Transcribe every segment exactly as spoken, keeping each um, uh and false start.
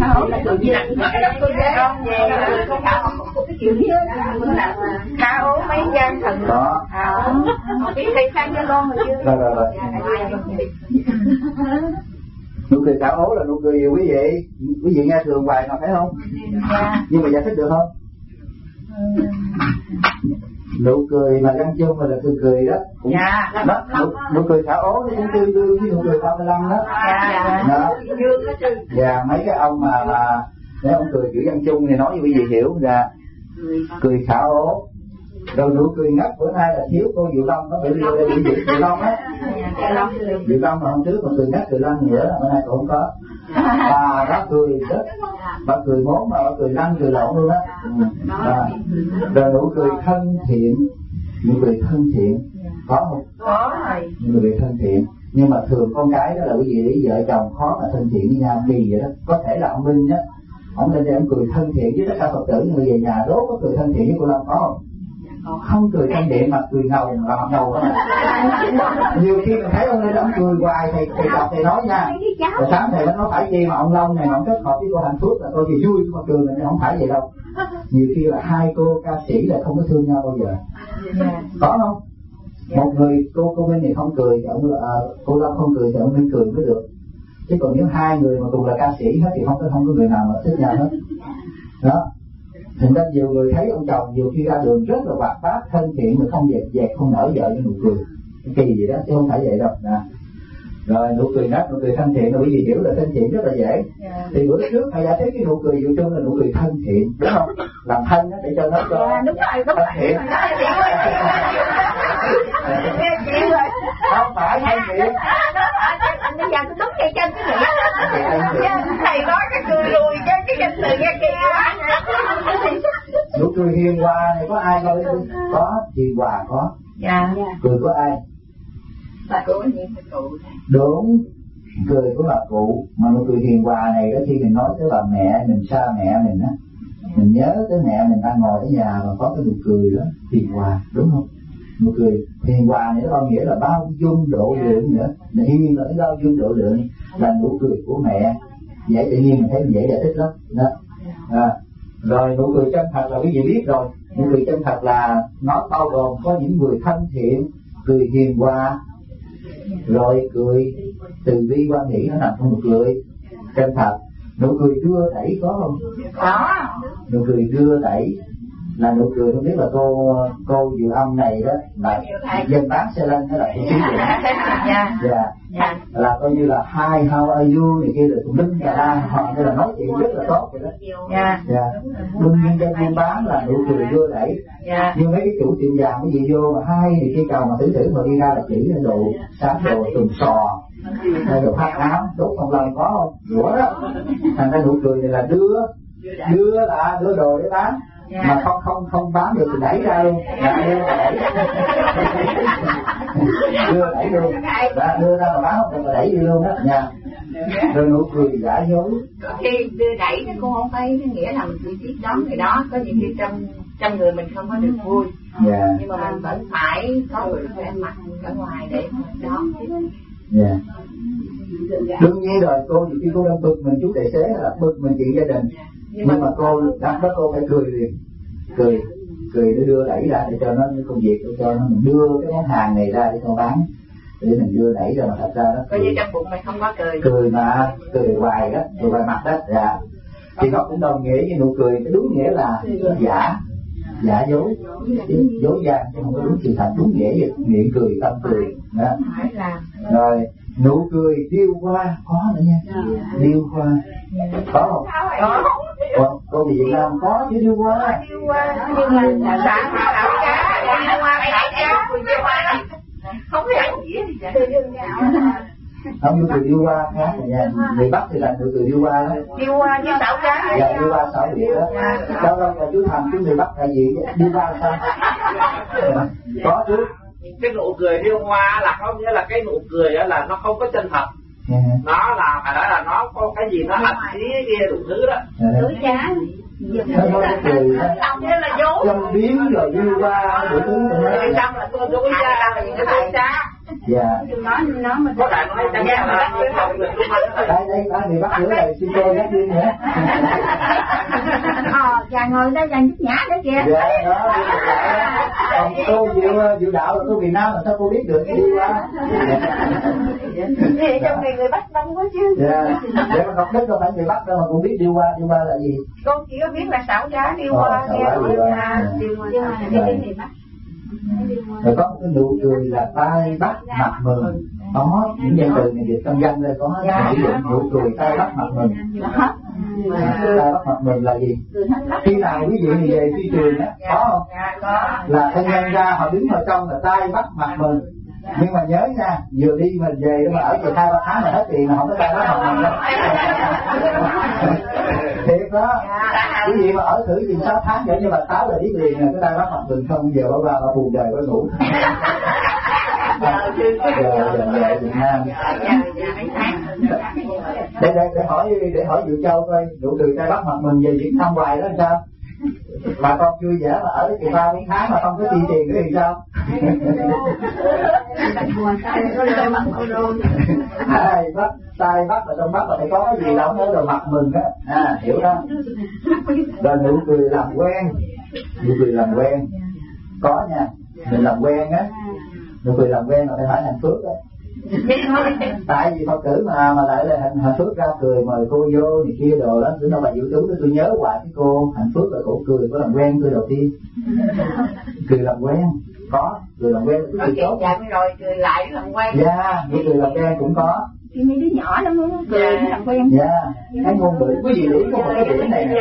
Không, là tự nhiên tôi ghé con về không phải cái chuyện hiếu là khá ố mấy gian thần đó. Không biết thầy sang cho con rồi chưa? Rồi rồi rồi. Nụ cười khả ố là nụ cười gì quý vị? Quý vị nghe thường hoài mà phải không? Nhưng mà giải thích được không? Nụ cười mà găng chung mà là cười cười đó. Cũng dạ. Đó, nụ, nụ cười khả ố nó cũng tương đương với nụ cười ba mươi lăm đó. Dạ. Đó. Dạ, mấy cái ông mà mà nếu ông cười kiểu găng chung thì nói như quý vị hiểu là cười khả ố. Rồi nụ cười ngất bữa nay là thiếu cô Diệu Long nó phải đưa đây bị Diệu Long á. Diệu Long mà hôm trước mà cười ngất cười lăn nữa là bữa nay cũng không có. Bà đó cười rất, bà cười mốn mà bà cười lăn cười lộn luôn á. À, rồi nụ cười thân thiện, nụ cười thân thiện có không? Có rồi. Nụ cười thân thiện, nhưng mà thường con cái đó là quý vị vợ chồng khó mà thân thiện với nhau kỳ vậy đó. Có thể là ông Minh á, ông lên đây ông cười thân thiện với tất cả Phật tử, nhưng mà về nhà đố có cười thân thiện với cô Long có không? Không cười thân thiện mà cười ngầu mà mặt ngầu đó. Nhiều khi mình thấy ông lên ông cười hoài thầy thầy đọc thầy nói nha. Rồi sáng thầy nó nói phải chi mà ông Long này mà ông kết hợp với cô Hạnh Phúc là tôi thì vui mà cười mình không phải vậy đâu. Nhiều khi là hai cô ca sĩ là không có thương nhau bao giờ. Có không? Một người cô cô Minh thì không cười thì ông à, cô Long không cười thì ông Minh cười mới được. Chứ còn nếu hai người mà cùng là ca sĩ hết thì không có không có người nào mà thích nhau hết. Đó. Thành ra nhiều người thấy ông chồng nhiều khi ra đường rất là hoạt bát thân thiện mà không dẹp dẹp không nở vợ với nụ cười kỳ gì đó chứ không phải vậy đâu nè. Rồi nụ cười ngất, nụ cười thân thiện là quý vị hiểu là thân thiện rất là dễ. Yeah. Thì bữa trước thầy đã thấy cái nụ cười Diệu Trung là nụ cười thân thiện đúng không? Làm thân đó để cho nó cho yeah, đúng rồi, đúng thân thiện. Không phải thân thiện. Bây giờ tôi đúng cây chân cái gì thầy nói cái cười lùi cho cái danh từ nghe kia quá. Nụ cười hiền hòa này có ai coi không? Có, hiền hòa có. Dạ. Cười của ai? Bà cụ gì bà cụ. Đúng, cười của bà cụ. Mà nụ cười hiền hòa này đó khi mình nói tới bà mẹ mình, xa mẹ mình á, mình nhớ tới mẹ mình đang ngồi ở nhà mà có cái nụ cười đó hiền hòa, đúng không? Nụ cười hiền hòa này nó có nghĩa là bao dung độ lượng nữa. Là hiền là cái bao dung độ lượng là nụ cười của mẹ. Dễ tự nhiên mình thấy mình dễ giải thích lắm đó. À, rồi nụ cười chân thật là quý vị biết rồi. Nụ cười chân thật là nó bao gồm có những người thân thiện, cười hiền hòa, rồi cười từ bi quan hỷ, nó nằm trong nụ cười chân thật. Nụ cười đưa đẩy có không? Có. Nụ cười đưa đẩy là nụ cười, không biết là cô cô Diệu Âm này đó là dân bán xe lăn hay là cô chú vậy? Dạ. Dạ. Là coi như là hi how are you này kia rồi cũng đứng cả la họ như là nói chuyện rất là tốt vậy đó. Dạ. Dạ. Đương nhiên dân buôn bán là nụ cười đưa đẩy. Dạ. Nhưng mấy cái chủ tiệm vàng cái gì vô mà hai thì khi cầu mà thử thử mà đi ra là chỉ là đồ sáng đồ tùm sò, hay đồ phát áo, đốt không lần có không? Rủa đó. Thành ra nụ cười này là đưa, đưa là đưa đồ để bán. Yeah. Mà không không không bán được thì đẩy ra luôn, dạ, đưa đẩy đưa đẩy luôn, dạ, đưa ra mà bán không được mà đẩy đi luôn đó nha. Rồi nụ cười giả dối. Khi đưa đẩy nó cũng không phải nghĩa là mình tự tiếp đón người đó, có những khi trong trong người mình không có được vui, yeah. Nhưng mà mình vẫn phải có một vẻ mặt ở ngoài để mình đón. Dạ. Đương nhiên rồi cô khi cô đang bực mình chút tài xế là bực mình chuyện gia đình. Nhưng, nhưng mà cô đặt đó cô phải cười liền, cười cười để đưa đẩy ra để cho nó công việc để cho nó mình đưa cái món hàng này ra để cho bán, để mình đưa đẩy ra mà thật ra đó coi như trong bụng mày không có cười, cười mà cười hoài đó, cười hoài mặt đó, dạ. Thì nó cũng đồng nghĩa với nụ cười, cái đúng nghĩa là giả, giả dối, dối gian chứ không có đúng sự thật, đúng nghĩa về miệng cười tâm cười đó. Rồi nụ cười điêu hoa có nữa nha, điêu hoa có không? Có. Cô, cô bị Việt Nam có chứ điêu hoa. Điêu hoa nhưng mà sáng ảo cá, điêu hoa ảo cá, điêu hoa đó không có ăn gì hết. Không, nụ cười điêu hoa khác rồi nha. Người Bắc thì là nụ cười điêu hoa đó. Điêu hoa như xảo cá. Dạ, điêu hoa xảo quyệt đó. Đâu đâu là chú Thành, chú người Bắc là gì? Điêu hoa sao? Có chứ. Cái nụ cười điêu hoa là có nghĩa là cái nụ cười đó là nó không có chân thật. Yeah. Nó là phải nói là nó có cái gì nó ẩn ý kia đủ thứ đó. Thứ cá. Nó nói cái cười đó. Như là dối. Trong biến rồi điêu hoa đủ thứ. Trong là tôi dối ra là những cái thứ cá. Dạ. Nói nó mà có đại nói chẳng hạn là đây đây ba người bắt nữa rồi xin cô nhắc riêng nữa. Ờ, và ngồi đây dàn giúp nhã đấy kìa. Dạ đó. Còn cô Diệu Diệu Đạo là cô Việt Nam mà sao cô biết được đi qua? Thì trong này người Bắc đông quá chứ. Dạ. Để mà Ngọc Đức đâu phải người Bắc đâu mà cũng biết đi qua, đi qua là gì? Con chỉ có biết là xảo giá đi qua, đi qua, đi qua, đi qua, đi qua. Rồi có một cái nụ cười là tai bắt mặt mừng. Có những danh từ này dịch trong văn đây có sử dụng nụ cười tai bắt mặt mừng. Tai bắt mặt mừng là gì? Khi nào quý vị thì về phi trường á, có không? Là thân nhân ra họ đứng ở trong là tai bắt mặt mừng. Nhưng mà nhớ nha, vừa đi mà về mà ở về hai ba tháng là hết tiền là không có tai bắt mặt mừng đâu. Thiệt đó. Quý vị mà ở thử chừng sáu tháng vậy như bà Táo là biết liền là cái tai bắt mặt mừng không, giờ bà bà bà buồn đời bà ngủ. Giờ giờ giờ Việt Nam. Để để để hỏi để hỏi Diệu Châu coi nụ cười tai bắt mặt mừng về Việt Nam hoài đó làm sao? Bà con vui vẻ mà ở cái ba mấy tháng mà không có chi tiền nữa thì sao? Ai bắt tay bắt là trong bắt là phải có cái gì đâu nữa rồi mặt mừng á, à hiểu đó. Rồi nụ cười làm quen, nụ cười làm quen có nha, mình làm quen á, nụ cười làm quen là phải hỏi hạnh phước á. Tại vì Phật tử mà mà lại là hạnh, hạnh phước ra cười mời cô vô thì kia đồ đó, cứ đâu bà Diệu Tú đó tôi nhớ hoài cái cô hạnh phước là cổ cười có làm quen cười đầu tiên. Cười làm quen có, cười làm quen là cái tốt. Dạ rồi cười lại làm quen. Dạ, những cười làm quen cũng có. Thì mấy đứa nhỏ lắm á, cười làm quen. Dạ, cái ngôn ngữ quý vị lý có một cái điểm này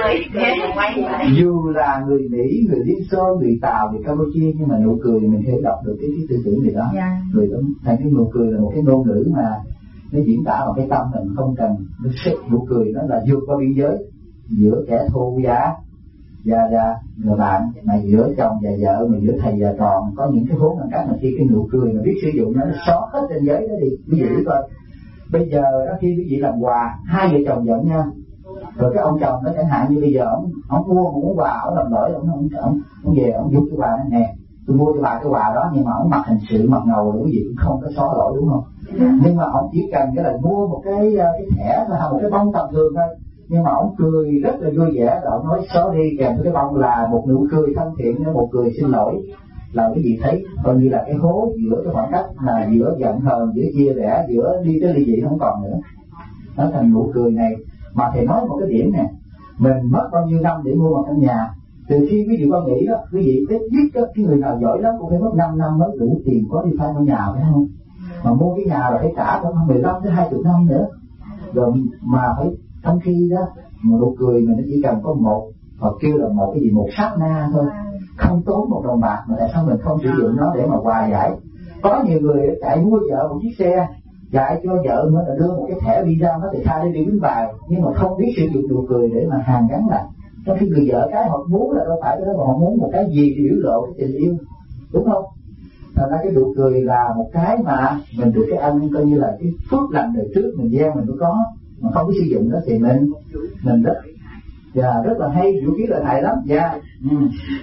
nè. Dù là người Mỹ, người Liên Xô, người Tàu, người Campuchia nhưng mà nụ cười mình thể đọc được cái cái tư tưởng gì đó. Dạ. Người đó, thành cái nụ cười là một cái ngôn ngữ mà nó diễn tả bằng cái tâm mình không cần nó sức. Nụ cười nó là vượt qua biên giới giữa kẻ thù giá và và người bạn, mà giữa chồng và vợ, mà giữa thầy và trò có những cái vốn các mà khi cái nụ cười mà biết sử dụng nó nó xóa hết trên giới đó đi. Quý vị coi bây giờ đó khi quý vị làm quà hai vợ chồng giận nhau rồi cái ông chồng nó chẳng hạn như bây giờ ông ông mua một món quà ông làm lỗi ông ông ông, ông về ông giúp cái quà này nè tôi mua cho bà cái quà đó nhưng mà ông mặc hình sự mặc ngầu rồi quý vị cũng không có xóa lỗi đúng không? Yeah. Nhưng mà ông chỉ cần cái là mua một cái cái thẻ là một cái bông tầm thường thôi nhưng mà ông cười rất là vui vẻ rồi ông nói sorry kèm với cái bông là một nụ cười thân thiện một cười xin lỗi là cái gì thấy coi như là cái hố giữa cái khoảng cách là giữa giận hờn giữa chia rẽ giữa đi tới ly dị không còn nữa. Nó thành nụ cười này mà thầy nói một cái điểm nè, mình mất bao nhiêu năm để mua một căn nhà, từ khi quý vị con nghĩ đó quý vị ít nhất cái người nào giỏi lắm cũng phải mất năm năm mới đủ tiền có đi phai mua nhà phải không? Mà mua cái nhà rồi phải trả khoảng mười lăm tới hai mươi năm nữa rồi mà phải trong khi đó mà nụ cười mình nó chỉ cần có một hoặc kêu là một cái gì một sát na thôi, không tốn một đồng bạc mà tại sao mình không sử dụng nó để mà hòa giải? Có nhiều người chạy mua vợ một chiếc xe dạy cho vợ nữa là đưa một cái thẻ visa nó để thay đi đi bến bài nhưng mà không biết sử dụng nụ cười để mà hàn gắn lại. Trong khi người vợ cái họ muốn là đâu phải cái đó mà họ muốn một cái gì để biểu lộ cái tình yêu, đúng không? Thành ra cái nụ cười là một cái mà mình được cái ân coi như là cái phước lành đời trước mình gieo mình mới có, mà không biết sử dụng nó thì mình mình rất và rất là hay, vũ khí lợi hại lắm. Dạ. Ừ.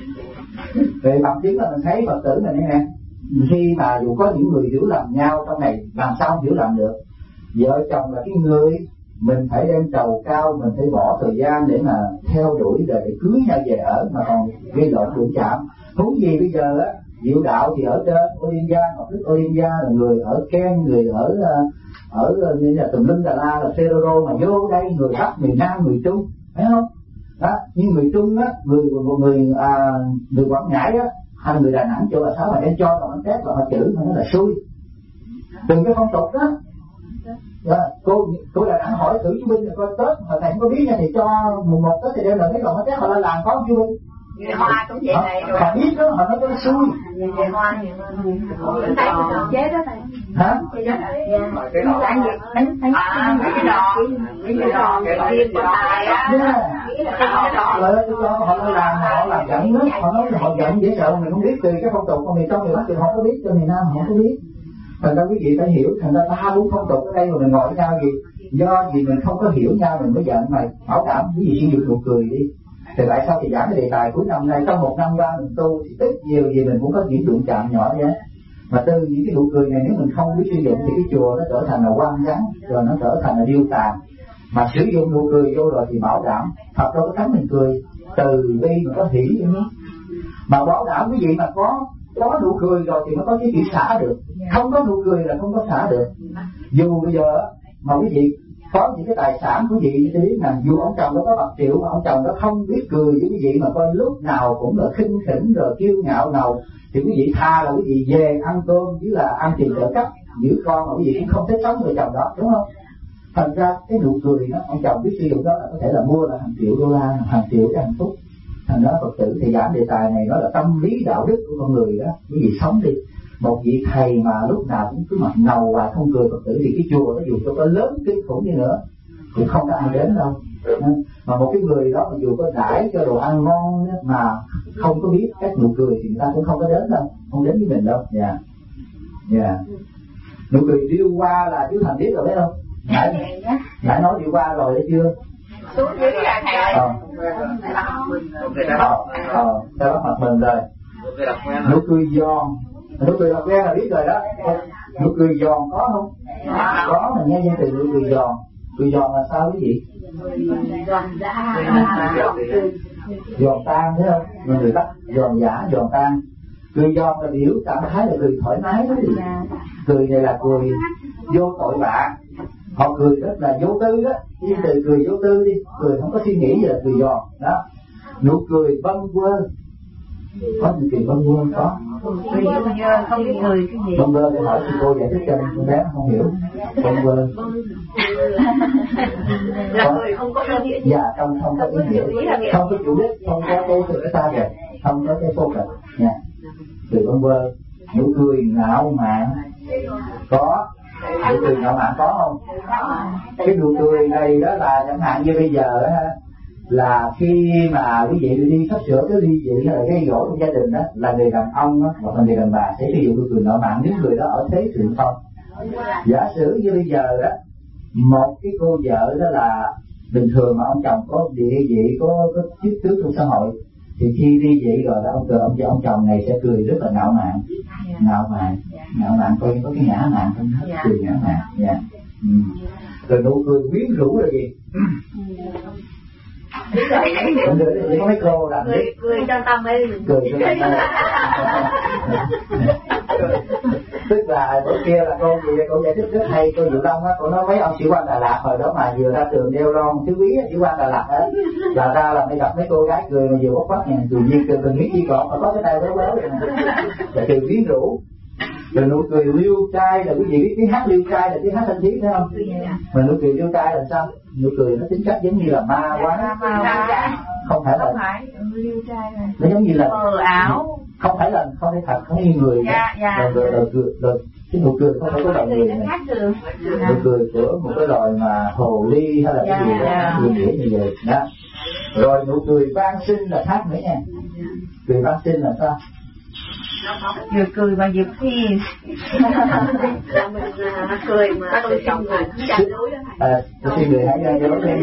Về bằng chứng là mình thấy Phật tử mình nè, khi mà dù có những người hiểu lầm nhau trong này làm sao không hiểu lầm được. Vợ chồng là cái người mình phải đem trầu cao, mình phải bỏ thời gian để mà theo đuổi để, để cưới nhau về ở mà còn gây lộn đụng chạm. Huống gì bây giờ á, Diệu Đạo thì ở trên Olympia, Ngọc Đức Olympia là người ở Ken, người ở ở như là tùm lum Đà La là Ferrero mà vô đây người Bắc, người Nam, người Trung, phải không? Đó, nhưng người Trung á, người một người à, người Quảng Ngãi á, hay người Đà Nẵng chỗ là sao mà đem cho bằng test là họ chữ mà nó là xui. Từng cái phong tục đó. Đó, cô cô Đà Nẵng hỏi thử chú Binh là coi Tết mà thầy không có biết nha thì cho mùng một Tết thì đem lại mấy đồng test họ lên làm có chú Binh. Người Hoa cũng vậy này rồi. Họ biết đó, họ nói cái xui. Người Hoa nhiều hơn. Thấy chế đó thầy. Hả? cái đò À, cái đò cái đò cái riêng của tài á. Rồi đó, lúc đó họ nói làm họ làm dẫn nước, họ nói họ dẫn dễ sợ mình không biết từ cái phong tục của người trong người Bắc thì họ có biết, cho người Nam họ có biết. Thành ra quý vị phải hiểu, thành ra ba bốn phong tục ở đây mà mình ngồi với nhau gì do vì mình không có hiểu nhau mình mới giận mày. Bảo đảm quý vị sử dụng nụ cười đi. Thì tại sao thì giảng cái đề tài cuối năm nay trong một năm qua mình tu thì ít nhiều gì mình cũng có những đụng chạm nhỏ vậy. Mà từ những cái nụ cười này nếu mình không biết sử dụng thì cái chùa nó trở thành là quan gắn, rồi nó trở thành là điêu tàn. Mà sử dụng nụ cười vô rồi thì bảo đảm Phật đâu có cấm mình cười, từ bi mà có hỷ nữa. Mà bảo đảm quý vị mà có có nụ cười rồi thì mới có cái chuyện xả được, không có nụ cười là không có xả được. Dù bây giờ mà quý vị có những cái tài sản quý vị như thế biết là dù ông chồng đó có bạc triệu mà ông chồng đó không biết cười với quý vị, mà coi lúc nào cũng là khinh khỉnh rồi kiêu ngạo nào, thì quý vị tha là quý vị về ăn cơm chứ là ăn tiền trợ cấp giữ con, mà quý vị cũng không thích sống người chồng đó, đúng không? Thành ra cái nụ cười đó ông chồng biết sử dụng đó là có thể là mua là hàng triệu đô la, hàng triệu cái hạnh phúc. Thành ra Phật tử thì giảng đề tài này nó là tâm lý đạo đức của con người đó, quý vị sống đi. Một vị thầy mà lúc nào cũng cứ mặt ngầu và không cười Phật tử thì cái chùa nó dù cho có lớn kinh khủng đi nữa cũng không có ai đến đâu. Mà một cái người đó mà dù có đãi cho đồ ăn ngon mà không có biết cách nụ cười thì người ta cũng không có đến đâu, không đến với mình đâu. Dạ, yeah. dạ. Yeah. Nụ cười điêu qua là chú Thành biết rồi, biết không? Nãy nãy nói điêu qua rồi đấy chưa? Xuống dưới là thầy. Ờ. Ờ, ta bắt mặt mình rồi. Nụ cười giòn, nụ cười là quen là biết rồi đó. Nụ cười giòn có không? Có, mình nghe danh từ nụ cười giòn. Cười giòn là sao quý vị? Giòn giả, giòn tan thấy không? Người Bắc giòn giả, giòn tan. Cười giòn là biểu cảm thấy là cười thoải mái đó gì? Cười này là cười vô tội vạ. Họ cười rất là vô tư đó, nhưng từ cười vô tư đi, cười không có suy nghĩ gì là cười giòn đó. Nụ cười bâng quơ, có nụ cười bâng quơ có. Cười bâng quơ không biết cười cái gì. Bâng quơ thì hỏi thì cô giải thích cho con bé không hiểu. Bâng quơ là cười không có ý nghĩa. Dạ, không không có ý nghĩa, không có chủ đích, không có cái cái ta kìa, không có cái focus nha. Cười bâng quơ, nụ cười ngạo mạn có. Nụ cười ngạo mạn có không? Cái nụ cười này đó là chẳng hạn như bây giờ đó, là khi mà quý vị đi sắp sửa cái ly dị hay là gây gỗ trong gia đình đó, là người đàn ông đó, hoặc là người đàn bà sẽ sử dụng nụ cười ngạo mạn nếu người đó ở thế thượng phong. Giả sử như bây giờ đó, một cái cô vợ đó là bình thường mà ông chồng có địa vị, có có chức tước trong xã hội, thì khi ly dị rồi đó, ông ông ông, ông chồng này sẽ cười rất là ngạo mạn, ngạo mạn, ngạo mạn coi có cái ngã mạn không hết, cười ngã mạn, dạ. Ừ. Rồi nụ cười quyến rũ là gì? Có mấy cô làm cười cười cho tâm ấy, cười cho tâm ấy. Tức là bữa kia là cô gì cô giải thích rất hay, cô Diệu Long á, cô nói mấy ông sĩ quan Đà Lạt hồi đó mà vừa ra trường đeo ron thứ quý sĩ quan Đà Lạt á, là ra là mới gặp mấy cô gái cười mà vừa bốc bắt nha, cười nhiên cười từng nghĩ chi còn mà có cái tay béo béo vậy nè, là cười quyến rũ. Rồi nụ cười liêu trai là quý vị biết tiếng hát liêu trai là tiếng hát thanh thiết phải không? Mà nụ cười liêu trai là sao? Nụ cười nó tính cách giống như là ma quái, không phải là nó giống như là ảo, không phải là không phải thật, không như người. Rồi rồi rồi cười rồi cái nụ cười không phải có động người này, nụ cười của một cái loài mà hồ ly hay là cái gì đó, người nghĩa như vậy đó. Rồi nụ cười van sinh là khác nữa nha. Cười van sinh là sao? Vừa cười mà vừa phiền. Là mình cười mà tôi chồng người cũng chặt núi đó. À, tôi xin người hãy ra cho nó thêm.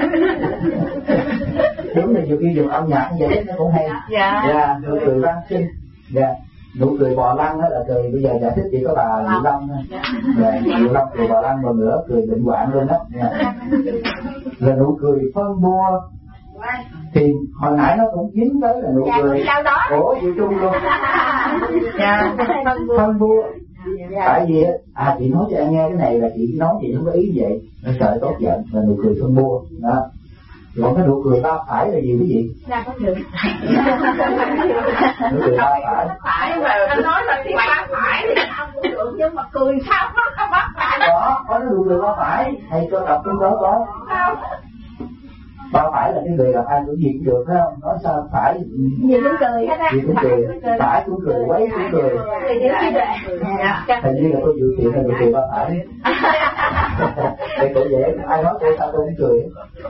Đúng là nhiều khi dùng âm nhạc như vậy nó cũng hay. Dạ. Dạ, nụ cười van sinh. Dạ, nụ cười bò lăn đó là cười bây giờ giải thích chỉ có bà Diệu Long thôi. Dạ, Diệu Long cười bò lăn một nữa cười bệnh hoạn luôn đó. Dạ. Là nụ cười phân bua. Thì hồi nãy nó cũng dính tới là nụ cười của Diệu Trung luôn. Dạ, phân bua. Tại vì à chị nói cho em nghe cái này là chị nói chị không có ý vậy, nó sợ tốt giận là nụ cười phân bua đó. Còn cái nụ cười ba phải là gì quý vị? Là có được. Nụ cười ba phải. Phải mà anh nói là tiếng ba phải thì không cũng được, nhưng mà cười sao nó không ba phải. Có, có nụ cười ba phải, thầy cho đọc trong đó có. Ba phải là cái người làm ai cũng gì cũng được phải không? Nói sao phải gì cũng cười hết á. Gì cũng cười, phải cũng cười, quấy cũng cười. Hình như là tôi dự thiện là nụ cười ba phải. Thì cổ dễ, ai nói tôi sao tôi cũng cười.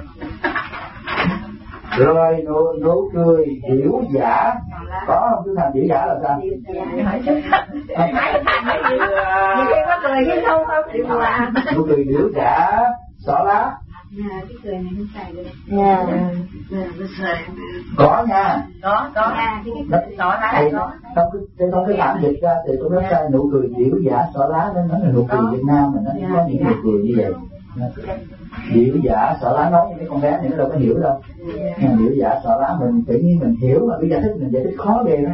Rồi nụ, nụ cười điểu giả có không? Chú Thành điểu giả là sao? Như khi có cười chứ không không. Nụ cười điểu giả xỏ lá. Dạ, cái cười này không xài được. Dạ. Có nha. Có, có. À, cái cười xỏ lá là có. Trong cái trong cái bản dịch ra thì tôi nói ra nụ cười điểu giả xỏ lá, nó nói là nụ cười Việt Nam mà nó có những nụ cười như vậy. Điểu giả xỏ lá nói với mấy con bé này nó đâu có hiểu đâu. Điểu giả xỏ lá mình tự nhiên mình hiểu mà bây giờ thích mình giải thích khó ghê đó.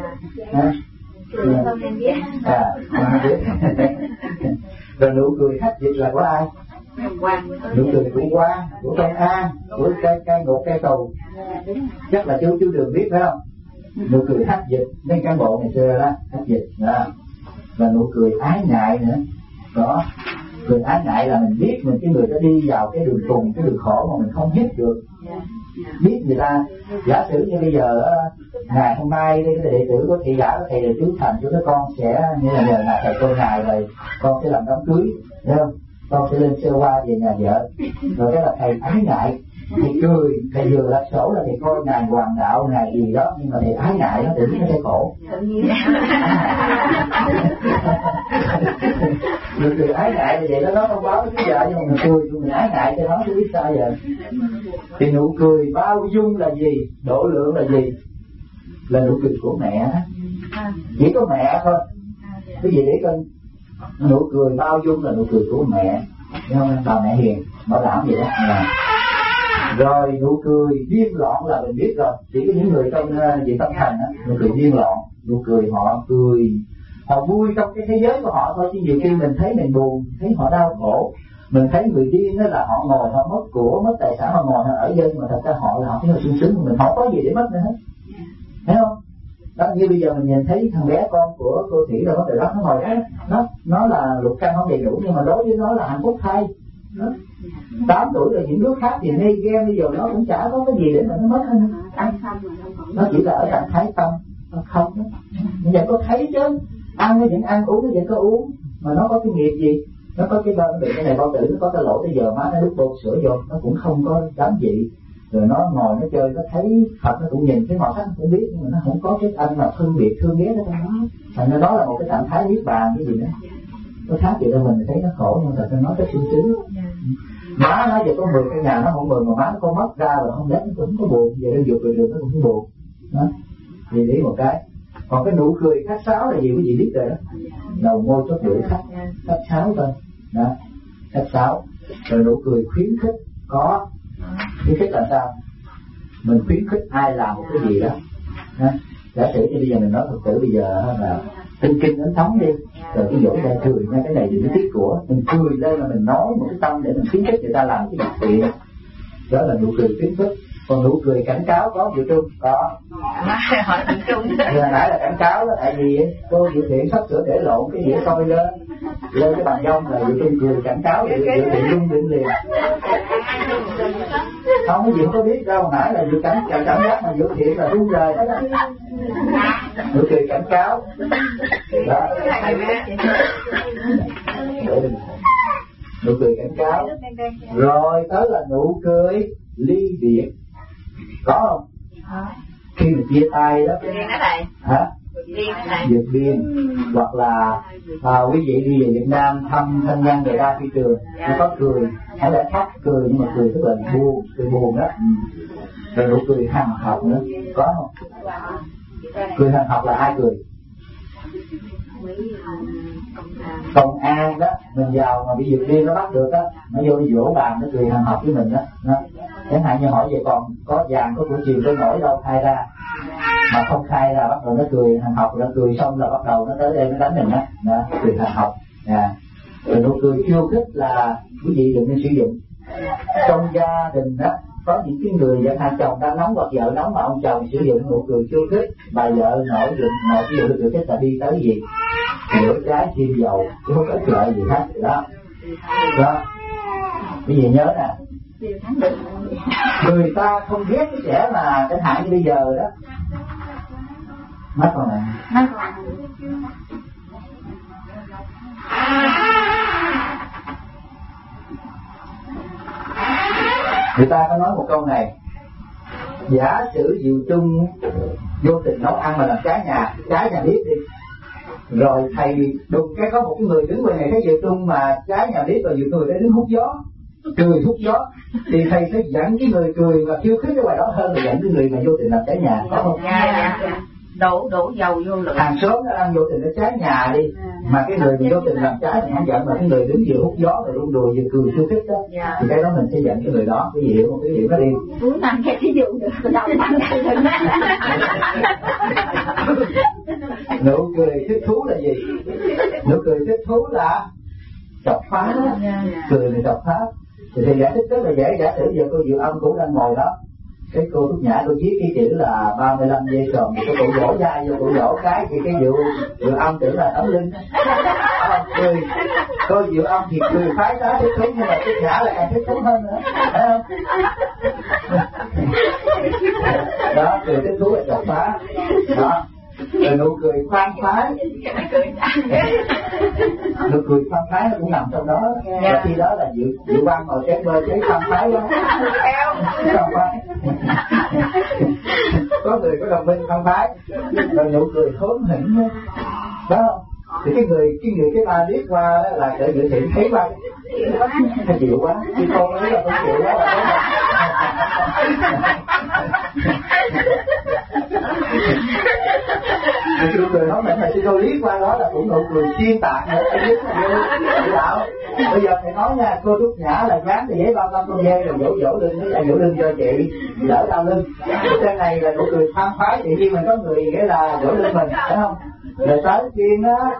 À, à, biết. Rồi nụ cười hách dịch là của ai? Nụ cười của Quang, của Công An, của cây cây ngột cây tù. Chắc là chú chú Đường biết phải không? Nụ cười hách dịch mấy cán bộ ngày xưa đó, hách dịch đó. Và nụ cười ái ngại nữa. Đó. Cười ái ngại là mình biết mình cái người đã đi vào cái đường cùng, cái đường khổ mà mình không biết được. Biết người ta, giả sử như bây giờ ngày hôm nay đây cái đệ tử của thị giả của thầy là chú Thành, chú nói con sẽ như là nhờ ngài thầy cô ngài rồi con sẽ làm đám cưới, thấy không? Con sẽ lên xe qua về nhà vợ, rồi cái là thầy ái ngại, thầy cười, thầy vừa đặt sổ là thầy coi ngài hoàng đạo ngài gì đó, nhưng mà thầy ái ngại nó tự nhiên nó thấy khổ. Người cười ái ngại như vậy đó, nó không báo với chú vợ nhưng mà mình cười mình ái ngại cho nó, chứ biết sao giờ. Thì nụ cười bao dung là gì, độ lượng là gì? Là nụ cười của mẹ đó. Chỉ có mẹ thôi. Cái gì để coi nụ cười bao dung là nụ cười của mẹ, nhưng không bà mẹ hiền bảo đảm vậy đó. À. Rồi nụ cười điên loạn là mình biết rồi, chỉ có những người trong vị tâm thành đó, nụ cười điên loạn, nụ cười họ cười họ vui trong cái thế giới của họ thôi, chứ nhiều khi mình thấy mình buồn, thấy họ đau khổ, mình thấy người điên đó là họ ngồi họ mất của mất tài sản, họ ngồi họ ở dân mà thật ra họ là họ thấy họ sung sướng, mình không có gì để mất nữa hết, thấy không? Đó, như bây giờ mình nhìn thấy thằng bé con của cô Thủy rồi, từ đó nó ngồi đó, nó nó là lục căn không đầy đủ nhưng mà đối với nó là hạnh phúc thay. Tám tuổi rồi những đứa khác thì mê game bây giờ nó cũng chả có cái gì để mà nó mất hết. Nó chỉ là ở trạng thái tâm, nó không đó. Bây giờ có thấy chứ, ăn nó vẫn ăn, uống nó vẫn có uống, mà nó có cái nghiệp gì? Nó có cái bên bị cái này bao tử, nó có cái lỗ tới giờ má nó đút bột sữa vô, nó cũng không có dám dị. Rồi nó ngồi nó chơi, nó thấy Phật nó cũng nhìn, thấy màu sắc nó cũng biết, nhưng mà nó không có cái anh mà phân biệt thương ghét ở trong đó. Thành ra đó là một cái trạng thái niết bàn cái gì nữa. Nó khác gì đâu mình thấy nó khổ, nhưng thật ra nó rất sung sướng. Má nó giờ có mười cái nhà nó không mừng, mà má nó có mất ra rồi không đến nó cũng có buồn, giờ nó vượt về đường nó cũng có buồn. Đó, thì lý một cái. Còn cái nụ cười khách sáo là gì quý vị biết rồi đó. Đầu môi chóp lưỡi khách, khách sáo thôi. Đó, khách sáo. Rồi nụ cười khuyến khích có. Khuyến khích là sao? Mình khuyến khích ai làm một cái gì đó. Đó. Giả sử như bây giờ mình nói Phật tử bây giờ là tinh kinh ấn thống đi, rồi cái dỗ ra cười nha, cái này đừng có tiếc của, mình cười lên là mình nói một cái tâm để mình khuyến khích người ta làm cái việc thiện, đó là nụ cười khuyến khích. Còn nụ cười cảnh cáo có Diệu Trung có. Vừa nãy là cảnh cáo đó, tại vì cô Diệu Thiện sắp sửa để lộn cái đĩa coi lên, lên cái bàn dông là Diệu Trung cười cảnh cáo Diệu Thiện rung lên liền. Không có gì không có biết đâu, nãy là Diệu cảnh cảm giác mà Diệu Thiện là rung rời đó. Nụ cười cảnh cáo. Đó. Nụ cười cảnh cáo. Rồi tới là nụ cười ly biệt. Có không? Khi mình chia tay đó. Hả? Vượt biên. Hoặc là à, quý vị đi về Việt Nam thăm thân nhân người ta phi trường, nó có cười, hay là khóc cười nhưng mà cười tức là buồn, cười buồn đó. Rồi nụ cười hằng học nữa, có không? Cười hằng học là ai cười? Công an đó, mình vào mà bị vượt biên nó bắt được á, nó vô vỗ bàn nó cười hằng học với mình đó. Đó. Chẳng hạn như hỏi về còn có vàng có buổi chiều tới nổi đâu khai ra, mà không khai ra bắt đầu nó cười hằng học, nó cười xong là bắt đầu nó tới đây nó đánh mình đó, đó cười hằng học. À. Rồi nụ cười khiêu khích là quý vị đừng nên sử dụng. Trong gia đình đó có những cái người chẳng hạn chồng đang nóng hoặc vợ nóng mà ông chồng sử dụng nụ cười khiêu khích, bà vợ nổi giận nổi ví dụ được cái là đi tới gì rửa trái chiên dầu chứ không có ích lợi gì hết đó. Đó cái gì nhớ nè, người ta không ghét cái trẻ mà chẳng hạn như bây giờ đó mất rồi nè, người ta có nói một câu này: giả sử Diệu Trung vô tình nấu ăn mà làm trái nhà, trái nhà biết đi, rồi thầy đùng cái có một cái người đứng bên này thấy Diệu Trung mà trái nhà biết, rồi Diệu Trung người đó đứng hút gió, cười hút gió, thì thầy sẽ dẫn cái người cười và khiêu khích cái bài đó hơn là dẫn cái người mà vô tình làm cháy nhà, có không? Dạ, dạ, dạ. Đổ đổ dầu vô lửa. Hàng xóm nó đang vô tình nó cháy nhà đi, mà cái người mà vô tình làm cháy thì không giận, mà cái người đứng vừa hút gió rồi rung đùi vừa cười khiêu khích đó, dạ. Thì cái đó mình sẽ giận cái người đó. Cái gì hiểu không? Cái hiểu nó đi. Cuối năm cái thí dụ được đầu năm Nụ cười thích thú là gì? Nụ cười thích thú là chọc phá, cười là chọc phá. Thì thầy giải thích rất là dễ. Giả sử giờ cô Diệu Âm cũng đang ngồi đó, cái cô Thúc Nhã cô viết cái chữ là ba mươi lăm dây sòm, cái cô vỗ vai vô, cô vỗ cái thì cái Diệu Diệu Âm tưởng là tấm lưng. À, cười cô Diệu Âm thì cười phái đó thích thú, nhưng mà Thúc Nhã là càng thích thú hơn nữa, phải không? Đó, cười thích thú là chọc phá đó. Rồi nụ cười khoan khoái, nụ cười khoan khoái nó cũng nằm trong đó. Và khi đó là Diệu Diệu Quang ngồi kế bên thấy khoan khoái đó, khoan khoái. Có người có đồng minh khoan khoái, rồi nụ cười hớn hỉnh đó không? Thì cái người cái người cái ba liếc qua đó là để Dự Thiện thấy qua chịu quá, chứ con ấy là không chịu quá là nụ cười hớn hỉnh là sư cô liếc qua đó là cũng nụ cười xuyên tạc nữa, em biết là như đạo. Bây giờ thầy nói nha, cô Trúc Nhã là dán tờ giấy ba mươi lăm con dê rồi vỗ vỗ lưng, là vỗ lưng cho chị đỡ đau lưng. Trên này là nụ cười khoan khoái, tự nhiên mình có người nghĩa là vỗ lưng mình, phải không? Rồi tới phiên đó,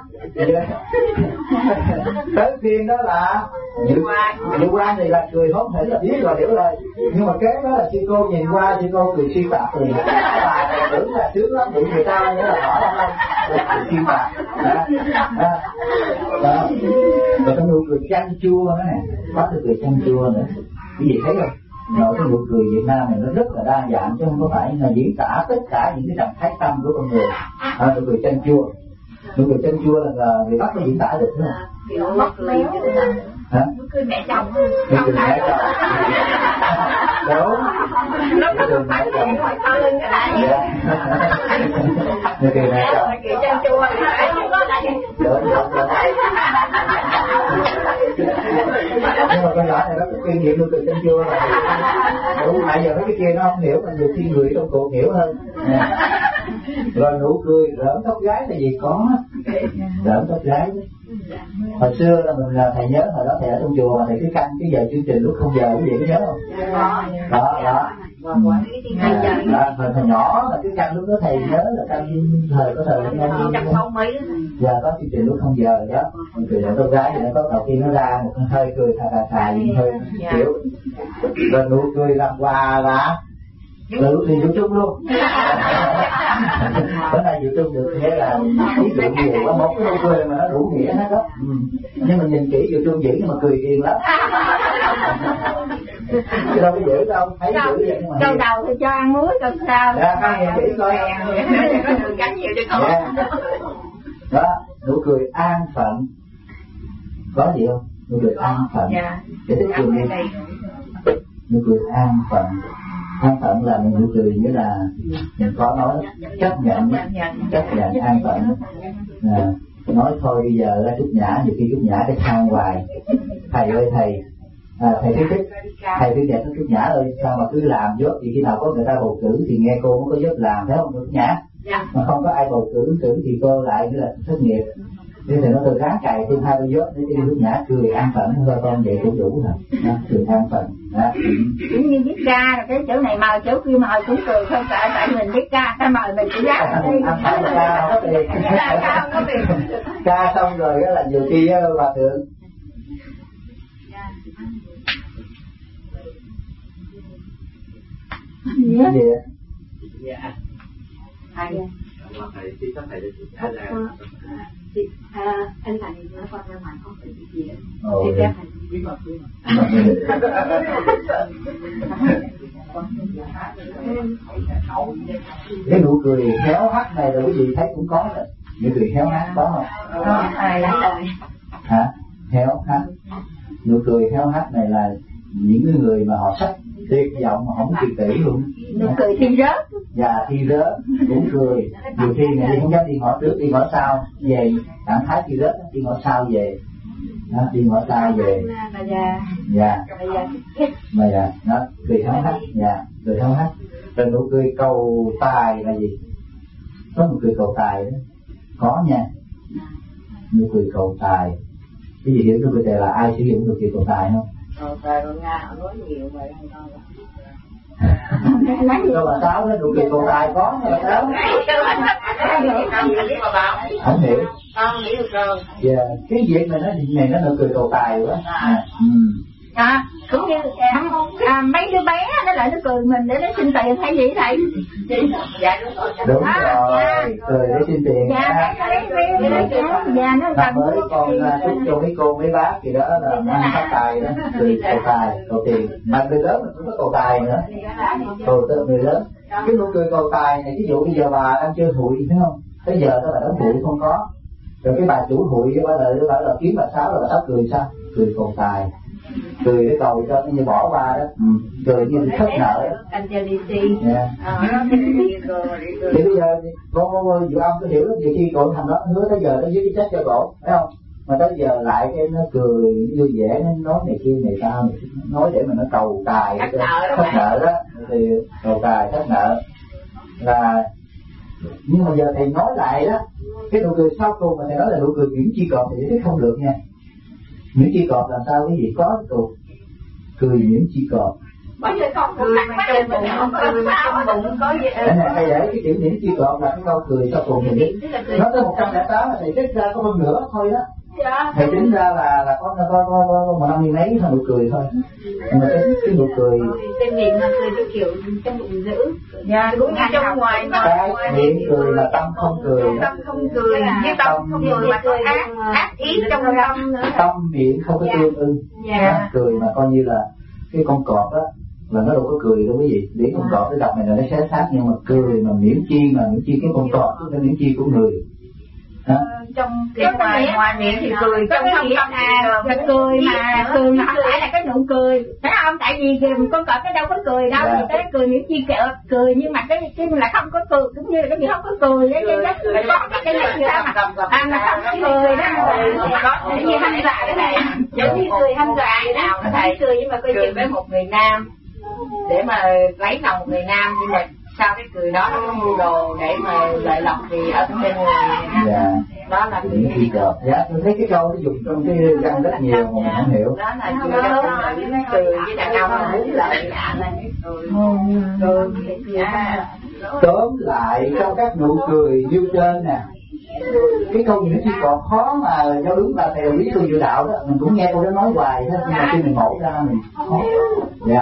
tới phiên đó là Dự Quan thì là cười hớn hỉnh là biết rồi, hiểu rồi. Nhưng mà kế đó là sư cô nhìn qua, sư cô cười xuyên tạc thì bà tưởng là sướng lắm, bị người ta nghĩa là bỏ ra đây xuyên tạc đó. Đó. Rồi cái nụ cười chanh chua đó nè, có cái cười chanh chua nữa, cái gì thấy không? Rồi cái nụ cười Việt Nam này nó rất là đa dạng, chứ không có phải là diễn tả tất cả những cái trạng thái tâm của con người. À, nụ cười chanh chua, nụ cười chanh chua là người Bắc có diễn tả được đúng không? Kiểu mất méo. Hả? Nụ cười mẹ chồng. Nụ cười mẹ chồng. Đúng. Nó có một phát triển ngoài sau lưng cái này. Nụ cười mẹ chồng. Nụ cười chanh chua thì phải không có lại. Đúng không? Nhưng mà con nhỏ này nó có kinh nghiệm nụ cười chanh chua rồi. Đúng, nãy giờ mấy cái kia nó không hiểu, mà nhiều khi người trong cuộc hiểu hơn. Rồi nụ cười rỡn tóc gái là gì có, rỡn tóc gái. Hồi xưa là mình là thầy nhớ hồi đó thầy ở trong chùa mà thầy cứ canh cái giờ chương trình lúc không giờ cái gì có nhớ không? Đó đó. À, thời thời nhỏ là cứ canh lúc đó thầy nhớ là canh thời có thời năm mấy giờ có chương trình lúc không giờ đó, mình cười rỡn tóc gái thì nó có đầu tiên nó ra một hơi cười thà thà thà gì hơi kiểu, rồi nụ cười làm quà là rồi lúc thì vô chung luôn. Bữa nay vô chung được nghĩa là ví dụ nhiều quá, một cái nụ cười mà nó đủ nghĩa hết đó. Ừ. Nhưng mà nhìn kỹ vô chung dữ nhưng mà cười ghiền lắm. Chứ đâu có dữ đâu, thấy dữ vậy nhưng mà đầu đầu thì cho ăn muối rồi sao? Dạ, ăn nhìn kỹ coi. Gắn nhiều cho con. Đó, nụ cười an phận. Có gì không? Nụ cười an phận. Dạ. Để tích cười đi. Nụ cười an phận. An phận là mình nụ cười nghĩa là mình có nói chấp nhận, chấp nhận an phận. À, nói thôi bây giờ ra Trúc Nhã, nhiều khi Trúc Nhã cái than hoài, thầy ơi thầy, à, thầy thứ thích, thầy thứ dạy Trúc Nhã ơi sao mà cứ làm dốt, thì khi nào có người ta bầu cử thì nghe cô mới có dốt làm, thấy không Trúc Nhã? Mà không có ai bầu cử cử thì cô lại nghĩa là thất nghiệp. Nên thì nó tôi ráng cày thêm hai đôi dốt để cho Trúc Nhã cười an phận thôi, con vậy cũng đủ rồi. Đó, cười an phận. Đó. Cũng như viết ca rồi cái chỗ này mời chỗ kia mời cũng cười không, tại tại mình viết ca, ta mời mình cũng ráng đi. Ca không có tiền. Ca không có tiền. Ca xong rồi đó là nhiều khi á bà thượng. Gì á? Dạ. Thầy. Thầy chỉ có thầy để thầy là thì à, anh thầy nói con ra ngoài không phải gì hết. Ồ, thì ra thầy bí mật bí mật. Cái nụ cười héo hắt này là quý vị thấy cũng có rồi. Nụ cười héo hắt có không? Có, ai là hả? Héo hắt. Nụ cười héo hắt này là những người mà họ sắc tuyệt vọng mà không kỳ kỹ luôn. Nụ cười thi rớt. Dạ thi rớt cũng cười. Nhiều khi này không dám đi ngõ trước đi ngõ sau về, trạng thái thi rớt đi ngõ sau về. đó, đi ngõ sai về mà già dạ mà già mà dạ nó cười hăng hắc dạ cười hăng hắc. Rồi nụ cười cầu tài là gì? Có nụ cười cầu tài đó có nha, nụ cười cầu tài. Cái gì hiểu nụ cười tài là ai sử dụng nụ cười cầu tài không? Cầu tài con Nga họ nói nhiều vậy không thôi. Đâu mà Sáu đó nụ cười cầu tài có mà Sáu không hiểu. Con hiểu rồi. Dạ cái việc này nó này nó nụ cười cầu tài quá. À, ừ. À, cũng như à, à, mấy đứa bé nó lại nó cười mình để nó xin tiền hay gì thầy? Dạ đúng rồi. Đúng à, rồi, dạ. cười để xin tiền. Dạ, đấy, đấy, đấy, dạ, nó năm mới con chúc cho mấy cô mấy bác gì đó là ăn phát tài đó, cười cầu tài, cầu tiền. Mà người lớn mình cũng có cầu tài nữa. Cầu tự người lớn. Cái nụ cười cầu tài này, ví dụ bây giờ bà đang chơi hụi phải không? Bây giờ các bà đóng hụi không có. Rồi cái bà chủ hụi cái bà lợi bà là kiếm bà Sáu là bà Sáu cười sao? Cười cầu tài. Cười để cầu cho như bỏ qua đó, ừ. Cười như thất nợ. Anh cho đi đi. Yeah. Thì bây giờ con Dụ Âm tôi hiểu lắm, nhiều khi cậu thành đó hứa tới giờ nó dưới cái trách cho cậu, phải không? Mà tới giờ lại cái nó cười vui vẻ, nó nói này kia này sao, nói để mà nó cầu tài, thất nợ đó, thì cầu tài thất nợ là. Nhưng mà giờ thầy nói lại đó, cái nụ cười sau cùng mà thầy nói là nụ cười Nguyễn Chi Cọp thì thấy không được nha. Nguyễn Chi Cọp làm sao cái gì có tục cười Nguyễn Chi Cọp. Bởi vì con cười mà trong bụng không cười mà trong bụng có gì. Cái này hay để cái chữ Nguyễn Chi Cọp là cái câu cười sau cùng thì nó tới một trăm lẻ tám là thầy trích ra có hơn nữa thôi đó. Dạ. Thầy tính ra là là có có có có một năm mươi mấy thôi nụ cười thôi. Nhưng mà cái cái nụ cười cái miệng mà cười cái kiểu trong bụng dữ. Dạ đúng là trong ngoài cái miệng cười là tâm không cười. Tâm không cười, cái tâm không cười mà có ác ác ý trong tâm nữa. Tâm miệng không có tương ưng. Dạ. Cười mà coi như là cái con cọp á là nó đâu có cười đâu quý vị. Để con cọp cái đọc này là nó xé xác, nhưng mà cười mà miễn chi mà miễn chi cái con cọp cái miễn chi của người. Hả? Trong cái ngoài ngoài miệng thì cười, trong không tâm là là cười mà cười mà không phải là cái nụ cười, phải không? Tại vì con cọp nó đâu có cười đâu, thì cái cười những chi kẹo cười, nhưng mà cái cái là không có cười, cũng như là cái gì không có cười đấy, cái cái cái này gì mà à mà không có cười đó, như hâm dọa cái này, giống như cười hâm dọa vậy nào nó thầy cười, nhưng mà cười với một người nam để mà lấy lòng một người nam, nhưng mà sau cái cười đó nó có mưu đồ để mà lợi lộc thì ở bên người. Dạ. Đó là những chi cọp. Dạ tôi thấy cái câu nó dùng trong cái văn rất nhiều mà mình không hiểu. Đó là cười đó, cười với đàn ông là muốn lợi là cười. Cười. Tóm lại trong các nụ cười như trên nè, cái câu gì nó chỉ còn khó mà theo đúng là theo lý tu dự đạo đó, mình cũng nghe câu đó nói hoài đó, nhưng mà khi mình mổ ra mình khó. Dạ.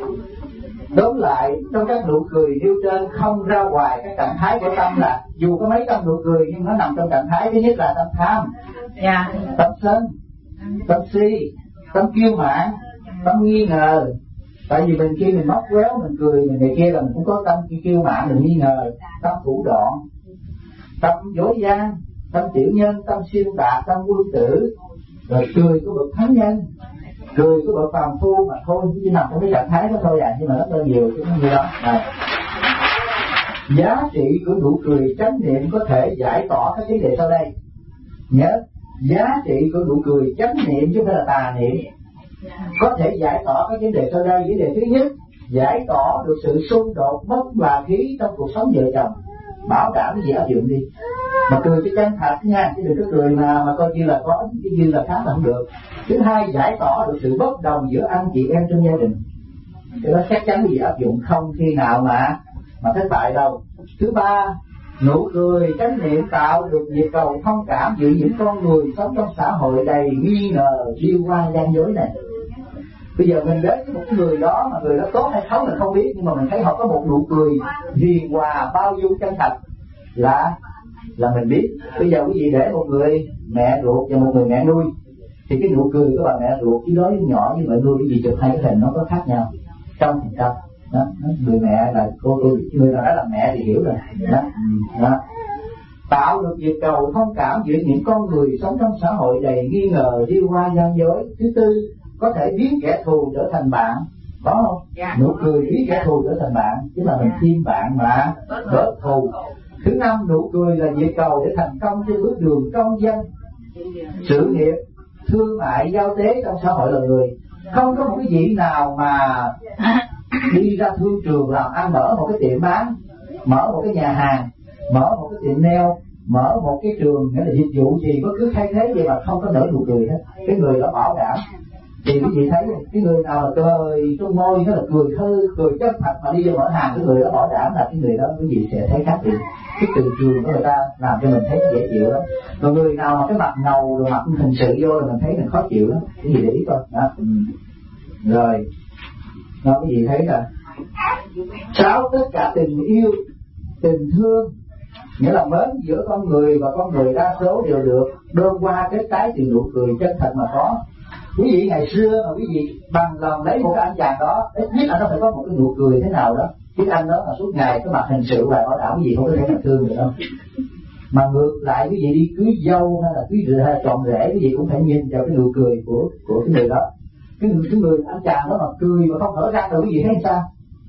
Tóm lại trong các nụ cười nêu trên không ra ngoài cái trạng thái của tâm là dù có mấy trăm nụ cười nhưng nó nằm trong trạng thái thứ nhất là tâm tham, yeah. tâm sân, tâm si, tâm kiêu mạn, tâm nghi ngờ. Tại vì mình khi mình móc quéo mình cười mình này kia là mình cũng có tâm kiêu mạn, mình nghi ngờ, tâm thủ đoạn, tâm dối gian, tâm tiểu nhân, tâm xuyên tạc, tâm quân tử. Rồi cười của bậc thánh nhân, cười của bậc phàm phu mà thôi, chỉ nằm trong cái trạng thái đó thôi à, nhưng mà nó hơi nhiều chứ không nhiều đâu. À. Giá trị của nụ cười chánh niệm có thể giải tỏa các vấn đề sau đây. Nhớ, giá trị của nụ cười chánh niệm chứ không phải là tà niệm, có thể giải tỏa các vấn đề sau đây. Vấn đề thứ nhất, giải tỏa được sự xung đột mất hòa khí trong cuộc sống vợ chồng. Bảo đảm cái gì áp dụng đi, mà cười cho chân thật nha, chứ đừng có cười mà mà coi như là có cái như là khác là không được. Thứ hai, giải tỏa được sự bất đồng giữa anh chị em trong gia đình, cái đó chắc chắn gì áp dụng, không khi nào mà mà thất bại đâu. Thứ ba, nụ cười chánh niệm tạo được nhịp cầu thông cảm giữa những con người sống trong xã hội đầy nghi ngờ, điêu hoa gian dối này. Bây giờ mình đến với một người đó mà người đó tốt hay xấu mình không biết, nhưng mà mình thấy họ có một nụ cười hiền hòa bao dung chân thật là là mình biết. Bây giờ quý vị để một người mẹ ruột và một người mẹ nuôi, thì cái nụ cười của bà mẹ ruột với đối nhỏ như mẹ nuôi, cái gì chụp hai cái hình nó có khác nhau trong thành trăm đó. Người mẹ là cô tôi, người nào đó là mẹ thì hiểu rồi đó. Đó. Tạo được nhịp cầu thông cảm giữa những con người sống trong xã hội đầy nghi ngờ, điêu hoa gian dối. Thứ tư, có thể biến kẻ thù trở thành bạn, có không? Yeah. Nụ cười biến kẻ thù trở thành bạn, chứ là mình thêm bạn mà bớt thù. Thứ năm, nụ cười là nhịp cầu để thành công trên bước đường công danh, sự nghiệp, thương mại giao tế trong xã hội là người. Không có một cái vị nào mà đi ra thương trường làm ăn, mở một cái tiệm bán, mở một cái nhà hàng, mở một cái tiệm nail, mở một cái trường nghĩa là dịch vụ gì bất cứ thay thế gì mà không có nở nụ cười hết. Cái người đó bảo đảm. Thì quý vị thấy cái người nào là cười trong môi nó là cười thơ, cười chất thật mà đi vô mở hàng, cái người đó bảo đảm là cái người đó quý vị sẽ thấy khác biệt. Cái từ trường của người ta làm cho mình thấy dễ chịu lắm. Còn người nào mà cái mặt ngầu rồi mặt hình sự vô là mình thấy mình khó chịu lắm. Cái gì để ý coi đó. Ừ. Rồi đó, quý vị thấy là sáu tất cả tình yêu, tình thương, nghĩa là mến giữa con người và con người đa số đều được đơm qua kết tái từ nụ cười chân thật mà có. Quý vị ngày xưa mà quý vị bằng lòng lấy một cái anh chàng đó, ít nhất là nó phải có một cái nụ cười thế nào đó. Cái anh đó mà suốt ngày cái mặt hình sự và bảo đảm quý vị không có thể mà thương được đâu. Mà ngược lại quý vị đi cưới dâu hay là cưới rể hay là chọn rể, quý vị cũng phải nhìn vào cái nụ cười của của cái người đó. Cái người, cái người anh chàng đó mà cười mà không hở răng rồi quý vị thấy sao?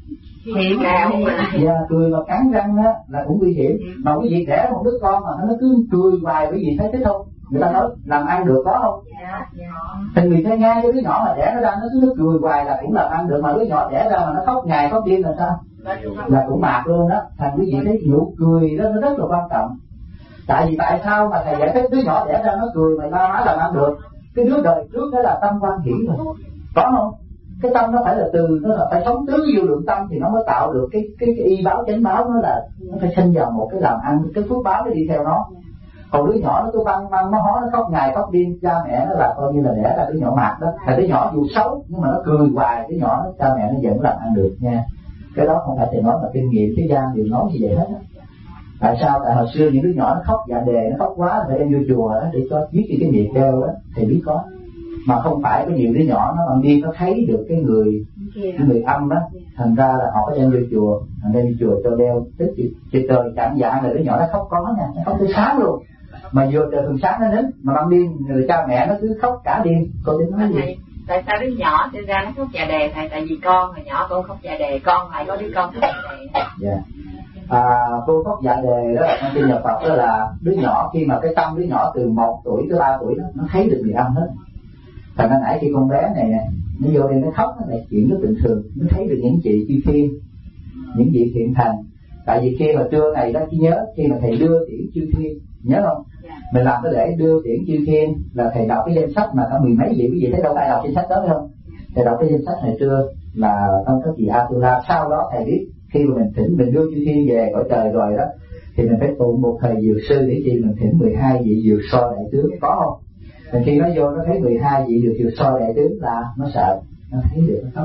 Hiểm nào mà. Dạ, cười mà cắn răng á là cũng nguy hiểm. Mà quý vị đẻ một đứa con mà nó cứ cười hoài, quý vị thấy thích không? Người ta nói làm ăn được có không? Dạ, dạ. Thì người ta nghe cái đứa nhỏ mà đẻ nó ra nó cứ nó cười hoài là cũng làm ăn được, mà đứa nhỏ đẻ ra mà nó khóc ngày khóc đêm là sao? Là cũng mạt luôn đó. Thành quý vị thấy nụ cười đó nó rất là quan trọng. Tại vì tại sao mà thầy giải thích đứa nhỏ đẻ ra nó cười mà ba má làm ăn được? Cái đứa đời trước đó là tâm quan hiển rồi, có không? Cái tâm nó phải là từ, nó là phải sống tứ vô lượng tâm thì nó mới tạo được cái cái, cái y báo chánh báo, nó là nó phải sinh vào một cái làm ăn, cái phước báo nó đi theo nó. Còn đứa nhỏ nó cứ băng băng nó hó nó khóc ngày khóc đêm, cha mẹ nó là coi như là đẻ ra đứa nhỏ mạt đó. Là đứa nhỏ dù xấu nhưng mà nó cười hoài, đứa nhỏ nó, cha mẹ nó vẫn làm ăn được nha. Cái đó không phải thầy nói mà kinh nghiệm thế gian đều nói như vậy hết á. Tại sao? Tại hồi xưa những đứa nhỏ nó khóc dạ đề, nó khóc quá phải đem vô chùa đó để cho viết cái miệng đeo đó, thầy biết có. Mà không phải có nhiều đứa nhỏ nó bằng đi nó thấy được cái người cái người âm đó, thành ra là họ có đem vô chùa, thành đem vô chùa cho đeo. Tức trời chẳng dạng là đứa nhỏ nó khóc có nha, nó khóc tới sáng luôn. Mà vừa trời thường sáng nó nín, mà ban đêm người cha mẹ nó cứ khóc cả đêm. Cô tính nói gì? Tại sao đứa nhỏ sinh ra nó khóc dạ đề thầy? Tại vì con hồi nhỏ con khóc dạ đề, con lại có đứa con khóc dạ đề. Dạ. À, cô khóc dạ đề đó là trong kinh nhà Phật đó là đứa nhỏ khi mà cái tâm đứa nhỏ từ một tuổi tới ba tuổi đó, nó thấy được người âm hết. Thành ra nãy khi con bé này nè, nó vô đây nó khóc nó là chuyện rất bình thường, nó thấy được những chị chư thiên, những vị thiện thành. Tại vì khi mà trưa này đó chỉ nhớ khi mà thầy đưa tiễn chư thiên, nhớ không? Mình làm cái lễ đưa tiễn chư thiên là thầy đọc cái danh sách mà có mười mấy vị, quý vị thấy đâu ai đọc danh sách đó không? Thầy đọc cái danh sách này trưa là trong các vị Atula. Sau đó thầy biết khi mà mình thỉnh mình đưa chư thiên về cõi trời rồi đó thì mình phải tụng một thầy dược sư để chi mình thỉnh mười hai vị dược so đại tướng, có không? Thì khi nó vô nó thấy mười hai vị được dược so đại tướng là nó sợ, nó thấy được nó khóc.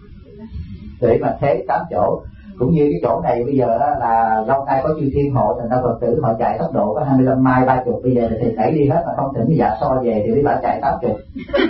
Để mà thế tám chỗ. Cũng như cái chỗ này bây giờ là lâu nay có chư thiên hộ, thành ra Phật tử họ chạy tốc độ có hai mươi lăm mai ba chục, bây giờ thì đẩy đi hết mà không thỉnh dạ so về thì đi bà chạy tám chục.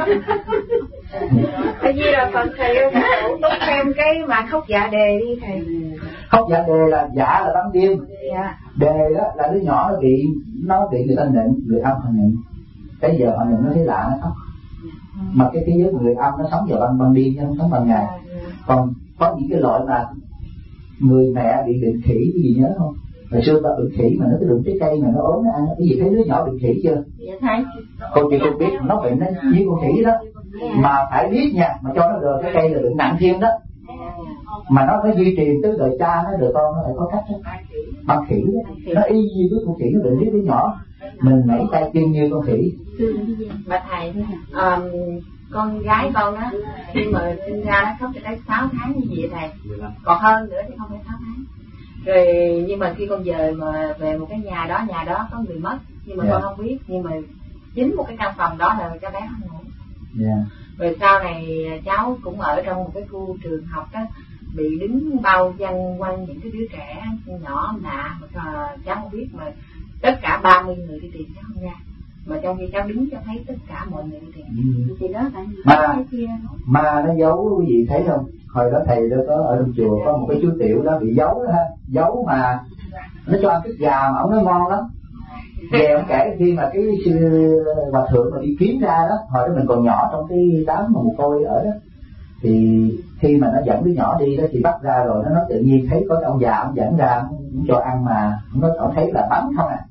Tại vì là Phật thầy bổ túc thêm cái mà khóc dạ đề đi thầy. Khóc dạ đề là dạ là ban đêm, dạ. Đề đó là đứa nhỏ nó bị nó bị người ta nịnh, người âm họ nịnh. Cái giờ họ nịnh nó thấy lạ nó khóc. Mà cái thế giới người âm nó sống vào ban ban đêm chứ không sống ban ngày. Còn có những cái loại mà người mẹ bị bệnh khỉ, cái gì nhớ không? Hồi xưa ta bệnh khỉ mà nó cái đụng trái cây mà nó ốm nó ăn, cái gì thấy đứa nhỏ bệnh khỉ chưa? Dạ thấy. Cô chị cô biết nó bệnh nó như con khỉ đó, mà phải biết nha, mà cho nó rời cái cây là bệnh nặng thêm đó. Mà nó phải duy trì tới đời cha nó đời con nó phải có cách đó. Bằng khỉ đó, nó y như với con khỉ nó bệnh biết đứa nhỏ, mình nảy tay chân như con khỉ. Bà thầy, um, con gái con á khi mà sinh ra nó khóc cho tới sáu tháng như vậy thầy, còn hơn nữa thì không phải sáu tháng. Rồi nhưng mà khi con về mà về một cái nhà đó, nhà đó có người mất nhưng mà yeah. con không biết, nhưng mà chính một cái căn phòng đó là cho bé không ngủ. Yeah. Rồi sau này cháu cũng ở trong một cái khu trường học á, bị đứng bao vây quanh những cái đứa trẻ nhỏ lạ mà cháu không biết, mà tất cả ba mươi người đi tìm cháu không ra, mà trong khi cháu đứng cho thấy tất cả mọi người đi tìm. Ừ. Thì đó tại mà mà nó giấu, quý vị thấy không? Hồi đó thầy đó có ở trong chùa có một cái chú tiểu đó bị giấu đó ha, giấu mà nó cho ăn thức gà mà ông nói ngon lắm. Về ông kể khi mà cái sư hòa thượng mà đi kiếm ra đó, hồi đó mình còn nhỏ trong cái đám mà mồ côi ở đó, thì khi mà nó dẫn đứa nhỏ đi đó thì bắt ra rồi nó nói tự nhiên thấy có ông già ông dẫn ra ông cho ăn mà ông nói ông thấy là bắn không à,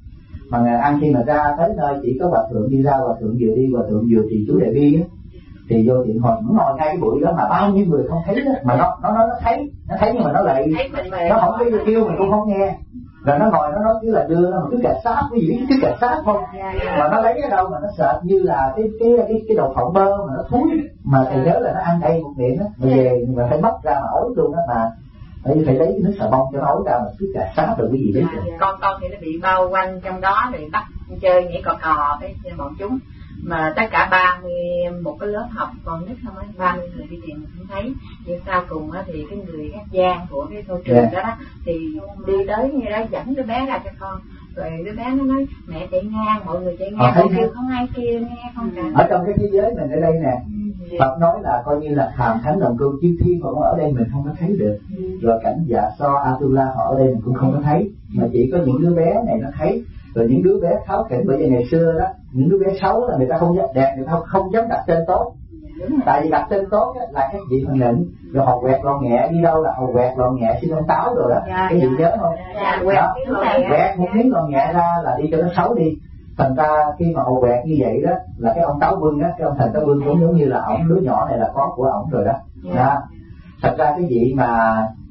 mà ngày ăn khi mà ra tới nơi chỉ có hòa thượng đi ra, hòa thượng vừa đi hòa thượng vừa trì chú đại bi á, thì vô điện hồi nó ngồi ngay cái buổi đó mà bao nhiêu người không thấy đó, mà nó nó nói nó thấy nó thấy nhưng mà nó lại nó không có kêu mình cũng không nghe, rồi nó ngồi nó nói cứ là đưa nó một cái cà sát, cái gì cái cà sát không mà nó lấy ở đâu mà nó sợ như là cái cái cái cái đầu phộng bơ mà nó thúi, mà thầy nhớ là nó ăn đây một miệng đó, mà về mà phải móc ra mà ối luôn đó, mà phải phải lấy cái nước xà bông cho nó ối ra mà cứ cà sát rồi cái gì đấy. Con con thì nó bị bao quanh trong đó rồi bắt chơi nhảy cò cò với bọn chúng, mà tất cả ba mươi một cái lớp học còn nít không ấy, ba mươi người đi tìm mình không thấy, nhưng sau cùng á thì cái người gác gian của cái ngôi trường yeah. đó, đó thì đi tới như đó dẫn đứa bé ra cho con, rồi đứa bé nó nói mẹ chạy ngang, mọi người chạy ngang, mọi kêu không ai kêu nghe không cả. Ở trong cái thế giới mình ở đây nè, ừ. Phật nói là coi như là hàm thánh đồng cư chư thiên họ ở đây mình không có thấy được, ừ. rồi cảnh dạ so Atula họ ở đây mình cũng không có thấy, mà chỉ có những đứa bé này nó thấy. Rồi những đứa bé tháo khỉnh, bởi vì ngày xưa đó những đứa bé xấu là người ta không dám đẹp, người ta không dám đặt tên tốt, tại vì đặt tên tốt á, là các vị phần nịnh, rồi hột quẹt lon nhẹ, đi đâu là hột quẹt lon nhẹ xin ông táo rồi đó, dạ, cái gì dạ, nhớ không? Dạ, quẹt, quẹt một miếng lon nhẹ ra là đi cho nó xấu đi. Thành ra khi mà hột quẹt như vậy đó là cái ông táo vương á, cái ông thần táo vương cũng giống như là ổng, đứa nhỏ này là có của ổng rồi đó. Dạ. Thật ra cái vị mà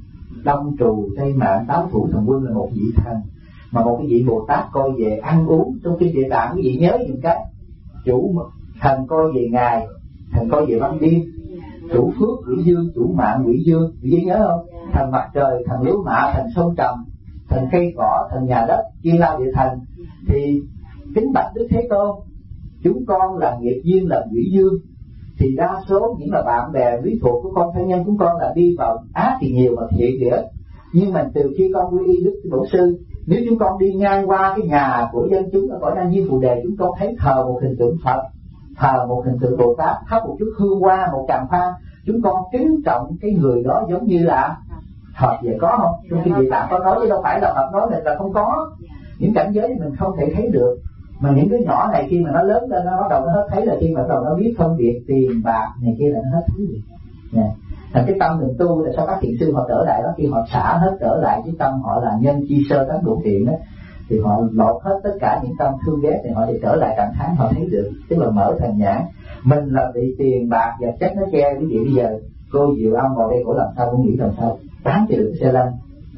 đông trù tây mạng táo thủ thần quân là một vị thần, mà một cái vị Bồ Tát coi về ăn uống trong kinh Địa Tạng, quý vị nhớ những cái chủ thần coi về ngày, thần coi về ban đêm, chủ phước quỷ dương, chủ mạng quỷ dương, quý vị nhớ không? Thần mặt trời, thần lúa mạ, thần sông trầm, thần cây cỏ, thần nhà đất, Chiên Lao Địa Thần. Thì kính bạch Đức Thế Tôn, chúng con là nghiệp duyên là quỷ dương, thì đa số những là bạn bè quý thuộc của con, thân nhân của con là đi vào ác thì nhiều mà thiện thì ít. Nhưng mà từ khi con quy y Đức Bổn Sư, nếu chúng con đi ngang qua cái nhà của dân chúng ở cõi Nam Diêm Phù Đề, chúng con thấy thờ một hình tượng Phật, thờ một hình tượng Bồ Tát, thắp một chút hương hoa, một tràng hoa, chúng con kính trọng cái người đó giống như là Phật vậy, có không? Trong khi Địa Tạng có nói chứ đâu phải là Phật nói mình là không có. Những cảnh giới mình không thể thấy được, mà những đứa nhỏ này khi mà nó lớn lên nó bắt đầu nó hết thấy, là khi mà bắt đầu nó biết phân biệt tiền bạc này kia là nó hết thấy được. Yeah. Thành cái tâm mình tu là sao các thiện sư họ trở lại đó, khi họ xả hết trở lại cái tâm họ là nhân chi sơ tánh độ thiện đó, thì họ lột hết tất cả những tâm thương ghét thì họ thì trở lại trạng thái họ thấy được, tức là mở thành nhãn. Mình là bị tiền bạc và chất nó che. Quý vị bây giờ cô Diệu Âm ngồi đây cổ làm sao cũng nghĩ làm sao bán cho được cái xe lăn,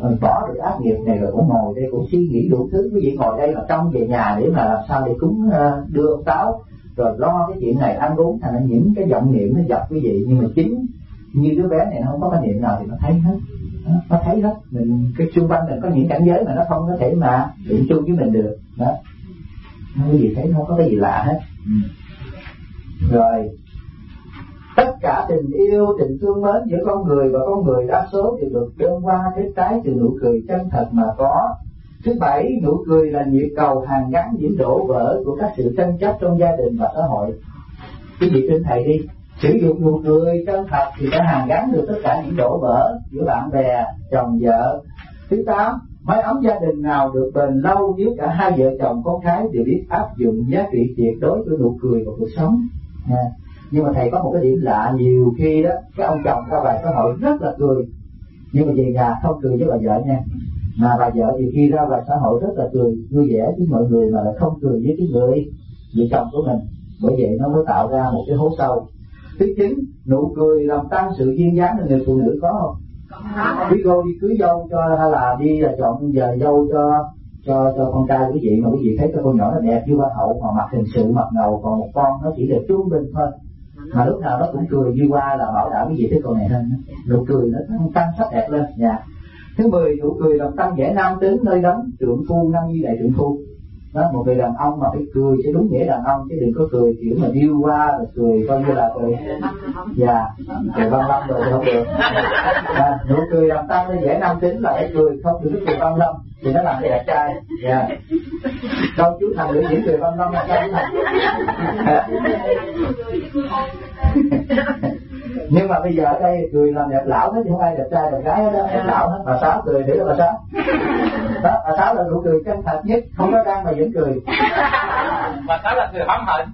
bỏ được ác nghiệp này, rồi cũng ngồi đây cũng suy nghĩ đủ thứ. Quý vị ngồi đây là trong về nhà để mà làm sao để cúng đưa ông Táo, rồi lo cái chuyện này ăn uống, thành ra những cái vọng niệm nó dập quý vị. Nhưng mà chính như đứa bé này nó không có cái niệm nào thì nó thấy hết, nó thấy hết. Mình cái xung quanh mình có những cảnh giới mà nó không có thể mà định chung với mình được đó. Cái gì thấy không có cái gì lạ hết. Ừ. Rồi tất cả tình yêu, tình thương mến giữa con người và con người đa số đều được đơn qua kết trái từ nụ cười chân thật mà có. Thứ bảy, nụ cười là nhịp cầu hàn gắn những đổ vỡ của các sự tranh chấp trong gia đình và xã hội. Quý vị tin thầy đi, sử dụng nụ cười chân thật thì sẽ hàn gắn được tất cả những đổ vỡ giữa bạn bè, chồng vợ. Thứ tám, mái ấm gia đình nào được bền lâu nếu cả hai vợ chồng con cái đều biết áp dụng giá trị tuyệt đối của nụ cười vào cuộc sống. À, nhưng mà thầy có một cái điểm lạ, nhiều khi đó cái ông chồng ra ngoài xã hội rất là cười, nhưng mà về nhà không cười với bà vợ nha. Mà bà vợ thì khi ra ngoài xã hội rất là cười vui vẻ với mọi người, mà lại không cười với cái người vợ chồng của mình. Bởi vậy nó mới tạo ra một cái hố sâu. Thứ chín, nụ cười làm tăng sự duyên dáng. Là người phụ nữ có không? Quý cô đi cưới dâu cho, hay là đi là chọn giờ dâu cho cho cho con trai quý vị, mà quý vị thấy cái con nhỏ nó đẹp như hoa hậu, mà mặt hình sự mặt ngầu, còn một con nó chỉ là trung bình thôi, mà lúc nào nó cũng cười như hoa, là bảo đảm quý vị thấy con này hơn. Nụ cười nó tăng, tăng sắc đẹp lên. Dạ. Thứ mười, nụ cười làm tăng vẻ nam tính nơi đấng trượng phu năm như đại trượng phu. Đó, một người đàn ông mà phải cười chứ đúng nghĩa đàn ông, chứ đừng có cười kiểu mà điêu qua rồi cười coi như là cười dạ cười văn lâm rồi thì không được. À, nụ cười làm tăng lên vẻ nam tính là phải cười, không được cười văn lâm thì nó làm cái đẹp trai. Dạ. Đâu chú thành được những cười văn lâm là sao chú thành. Nhưng mà bây giờ ở đây cười làm đẹp lão hết chứ không ai đẹp trai đẹp gái hết đó, đẹp lão hết. Bà Sáu cười để là bà Sáu đó, bà Sáu là nụ cười chân thật nhất, không có đang mà vẫn cười. Bà Sáu là cười hóm hận.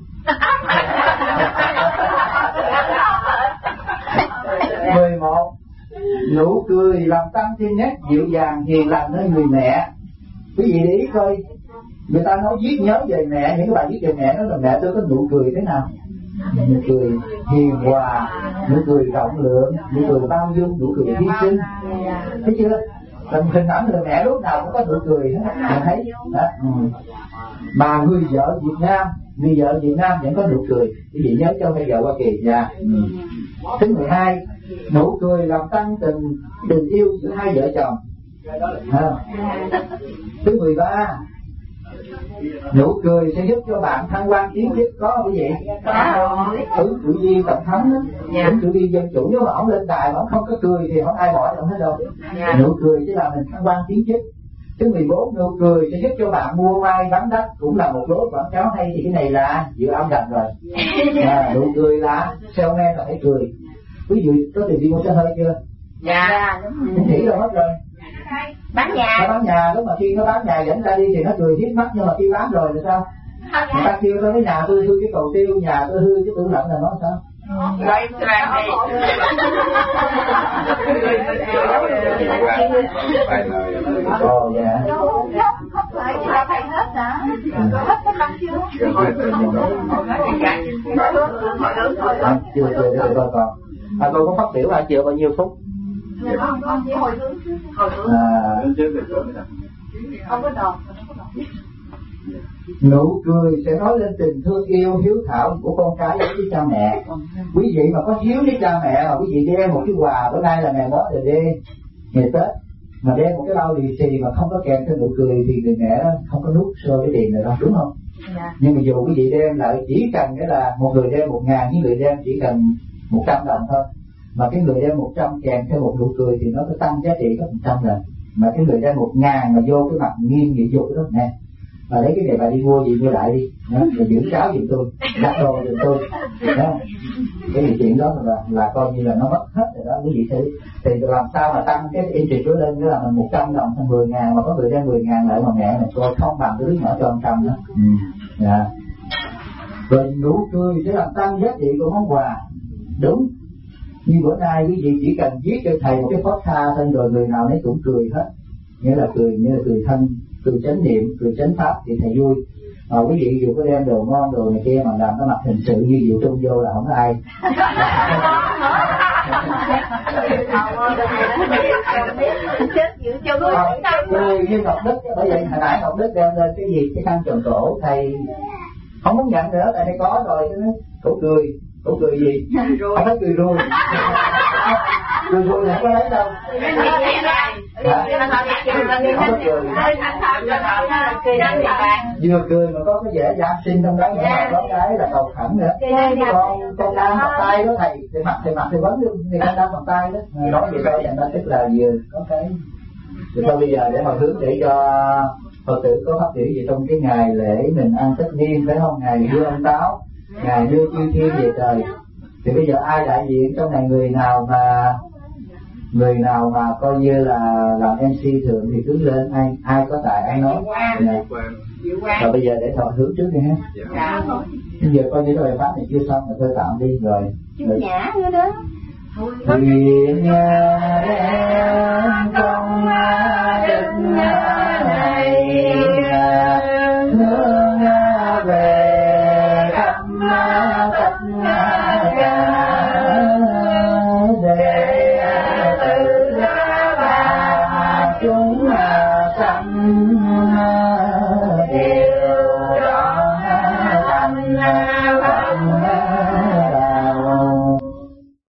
Mười một, nụ cười làm tăng thêm nét dịu dàng hiền lành nơi người mẹ. Quý vị để ý coi, Người ta nói viết nhớ về mẹ, những cái bài viết về mẹ đó là mẹ tôi có nụ cười thế nào, nụ cười hiền hòa, nụ cười rộng lượng, nụ cười bao dung, nụ cười hy sinh, thấy chưa? Còn hình ảnh người mẹ lúc nào cũng có nụ cười hết, bạn thấy đó. Ừ. Mà người vợ Việt Nam, người vợ Việt Nam vẫn có nụ cười, quý vị nhớ cho bây giờ Hoa Kỳ nha. Ừ. Thứ mười hai, nụ cười làm tăng tình tình yêu giữa hai vợ chồng. À. Thứ mười ba, nụ cười sẽ giúp cho bạn thăng quan tiến chức, có không quý vị? Ứng cử viên tổng thống đó, ứng cử viên dân chủ, nếu mà ông lên đài mà ông không có cười thì không ai bỏ ông hết đâu. Nụ cười sẽ làm mình thăng quan tiến chức. Thứ mười bốn, nụ cười sẽ giúp cho bạn mua mai bán đất, cũng là một lối quảng cáo hay. Thì cái này là dự âm đành rồi. À, nụ cười là salesman là phải cười. Quý vị có tiền đi mua xe hơi chưa? Dạ đúng rồi. Nghĩ rồi mất rồi. Bán nhà. Nó bán nhà, lúc mà khi nó bán nhà dẫn ra đi thì nó cười hiếp mắt, nhưng mà khi bán rồi thì sao? Người ta kêu tôi cái nhà tôi hư cái cầu tiêu, nhà tôi hư cái tủ lạnh là nó sao? Rồi làm Ồ dạ. Khóc lại thì là phải hết hả? Hết cái năm chưa? À, chưa chưa chưa coi còn. À, tôi có phát biểu là chịu bao nhiêu phút? Không không chỉ hồi hướng chứ. Hồi hướng. À. Không có đòn. Nụ cười sẽ nói lên tình thương yêu hiếu thảo của con cái với cha mẹ. Quý vị mà có hiếu với cha mẹ mà quý vị đem một cái quà, bữa nay là ngày đó rồi đêm ngày Tết, mà đem một cái bao lì xì mà không có kèm theo nụ cười thì người mẹ không có nuốt sôi cái tiền này đâu, đúng không? Dạ. Nhưng mà dù quý vị đem lại chỉ cần cái là một người đem một ngàn, những người đem chỉ cần một trăm đồng thôi, mà cái người đem một trăm kèm theo một nụ cười thì nó sẽ tăng giá trị gấp một trăm lần. Mà cái người đem một ngàn mà vô cái mặt nghiêm nghị dục đó nè, mà lấy cái này bà đi mua gì mua lại đi, rồi giữ cháo giùm tôi, đặt đồ giùm tôi, đó. Cái gì chuyện đó là, là coi như là nó mất hết rồi đó quý vị. Thì, thì làm sao mà tăng cái interest đó lên, đó là mình một trăm đồng thành mười ngàn, mà có người đem mười ngàn lại mà mẹ mình coi không bằng cái đứa nhỏ cho một trăm đó. Ừ. Dạ. Rồi nụ cười sẽ làm tăng giá trị của món quà, đúng. Như bữa nay quý vị chỉ cần viết cho thầy một cái phốt tha thôi, rồi người nào nấy cũng cười hết, nghĩa là cười, nghĩa là cười thân, cười chánh niệm, cười chánh pháp thì thầy vui. À, quý vị dù có đem đồ ngon đồ này kia mà làm cái mặt hình sự như Diệu Trung vô là không có ai. Cười như Ngọc Đức, bởi vậy hồi nãy Ngọc Đức đem lên cái gì, cái khăn tròn cổ, thầy không muốn nhận nữa tại đây có rồi, cho nên cổ cười. Cổ cười gì? Không phải cười ruồi. Cười ruồi này có lấy đâu. Không có cười. Vừa cười mà có cái vẻ giáp sinh trong đó, mà có cái là cầu khẩn nữa. Con con đang bằng tay đó thầy, thì mặt thì mặt thì vấn thì con đang bằng tay đó. Nói vậy thôi, nhận ra tức là vừa có cái. Thì thôi bây giờ để mà hướng để cho Phật tử có phát biểu gì trong cái ngày lễ mình ăn tất niên, phải không? Ngày đưa ông Táo, ngày đưa chư thiên về trời. Thì bây giờ ai đại diện trong này, người nào mà người nào mà coi như là làm em xê thường thì cứ lên, ai ai có tài ai nói. Rồi bây giờ để Thọ hướng trước đi ha. Bây giờ coi như cái bài pháp này chưa xong rồi thôi tạm đi rồi. Chữ nhã nữa đó. Nguyện đem công đức này hướng về khắp tất cả để tự ba chúng sanh